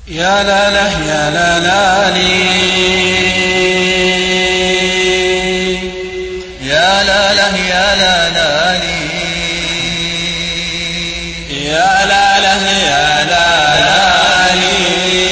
يا لا لا يا لا لا لي يا لا لا يا لا لا لي يا لا لا يا لا لا لي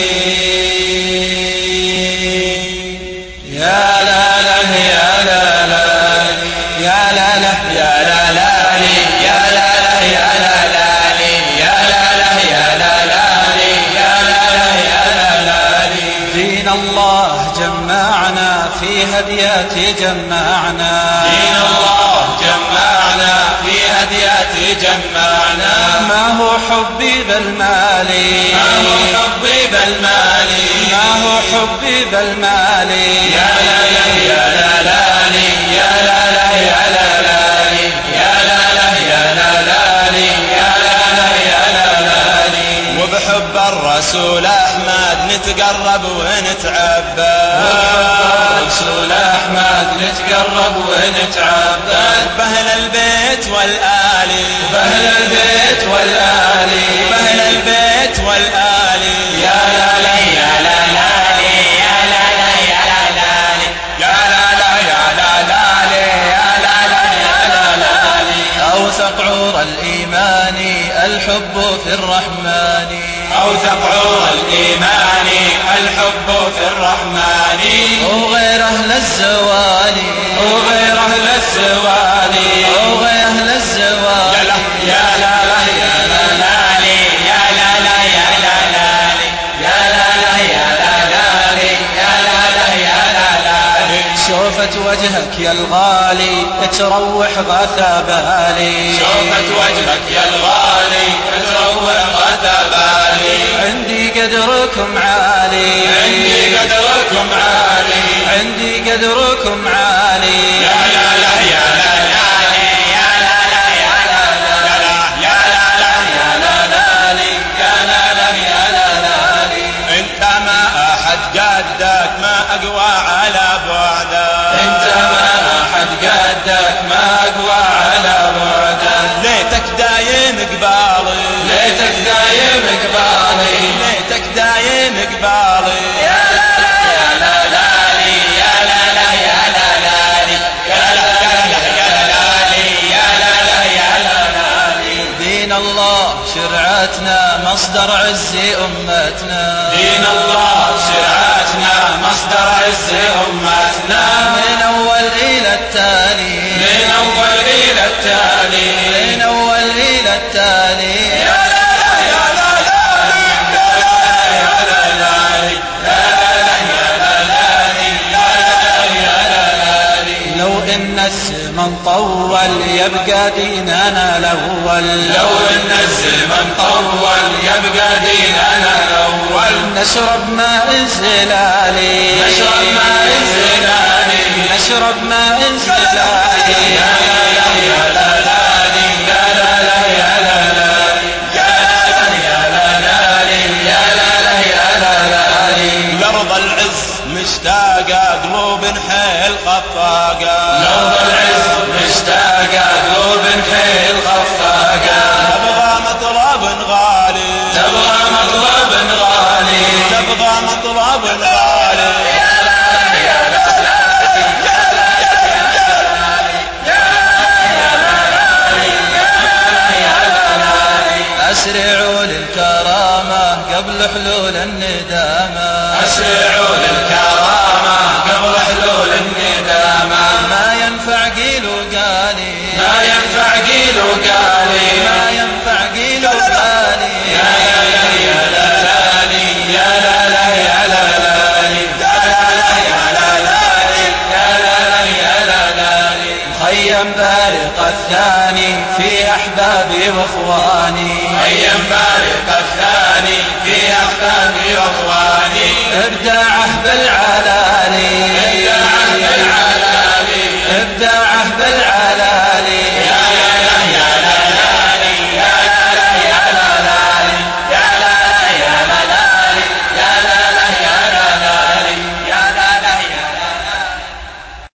يا لا لا يا لا لا يا لا لا يا لا لا لي يا لا لا يا لا لا لي يا لا لا يا لا لا لي يا لا لا يا لا لا لي دين الله جمعنا في هديات جمعنا دين الله جمعنا في هديات جمعنا ما هو حبي بالمالي ما هو حبي بالمالي ما هو حبي بالمالي يا لا لا يا لا لا لي يا لا لا يا لا لا لي يا لا لا يا لا لا لي يا لا لا يا لا لا لي وبحب الرسول أحمد نتقرب ونتعبد وبحب الرسول أحمد نتقرب ونتعبد بأهل البيت والآل بأهل البيت والآل بأهل البيت والآل يا لا لا يا لا لا يا لا لا يا لا لا يا لا لا يا لا لا يا لا لا يا لا لا أوثق عور الإيمان الحب في الرحمن أوثق عور الإيمان الحب في الرحمن وغير أهل الزوال وغير أهل الزوال وغير أهل الزوال يا لا لا يا لا لا يا لا لا يا لا لا يا لا لا يا لا لا يا لا لا يا لا لا شوفت وجهك يا الغالي تروح غثى بالي شوفت وجهك يا الغالي تروح غثى بالي عندي قدركم عالي عندي قدركم عالي عندي قدركم عالي يا لا لا يا لا لا يا لا لا يا لا لا يا لا لا يا لا لا يا لا لا يا لا لا انت ما احد قدك ما اقوى على بعدك انت ما احد قدك ما اقوى على بعدك ليتك دايم قبالي ليتك دايم قبالي ليتك دايم قبالي يا لا لا يا لا لا يا لا لا يا لا لا يا لا لا يا لا يا لا لا يا لا لا دين الله شرعتنا مصدر عز أمتنا دين الله شرعتنا مصدر عز أمتنا من أول إلى التالي من أول إلى التالي من أول إلى التالي يا لا لا يا لا لا يا لا لا يا لا لا يا لا لا يا لا لا لو إن الزمن طول يبقى ديننا الأول لو إن الزمن طول يبقى ديننا الأول نشرب ماء الزلالي نشرب ماء الزلالي نشرب ماء الزلالي يا لا لا يا لا لا يا لا لا يا لا لا يا لا لا يا لا لا يا لا لا لأرض العز مشتاقة قلوب حيل خفاقة لأرض العز مشتاقة قلوب حيل خفاقة تبغى مطلب غالي تبغى مطلب غالي تبغى مطلب غالي يا لا لا يا لا لا أسرعوا للكرامة قبل حلول الندامة أسرعوا للكرامة قبل حلول الندامة ما ينفع قيل وقالي ما ينفع قيل وقالي ما ينفع قيل وقالي يا لا لا يا لا لا يا لا لا يا لا لا يا لا لا يا لا لا يا لا لا مخيم بارق الثاني في أحبابي وإخواني مخيم بارق الثاني في أحبابي وإخواني إبداعه بالعلالي إبداعه بالعلالي إبداعه بالعلالي